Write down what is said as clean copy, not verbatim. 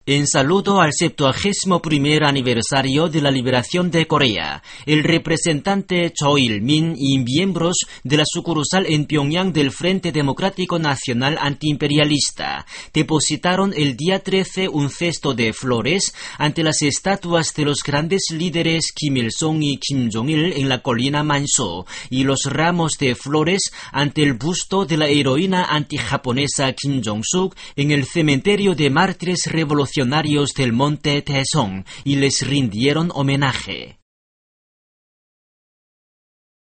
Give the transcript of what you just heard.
En saludo al 71º aniversario de la liberación de Corea, el representante Cho Il-min y miembros de la sucursal en Pyongyang del Frente Democrático Nacional Antiimperialista depositaron el día 13 un cesto de flores ante las estatuas de los grandes líderes Kim Il-sung y Kim Jong-il en la colina Manso y los ramos de flores ante el busto de la heroína antijaponesa Kim Jong-suk en el cementerio de mártires revolucionarios del monte Taesong y les rindieron homenaje.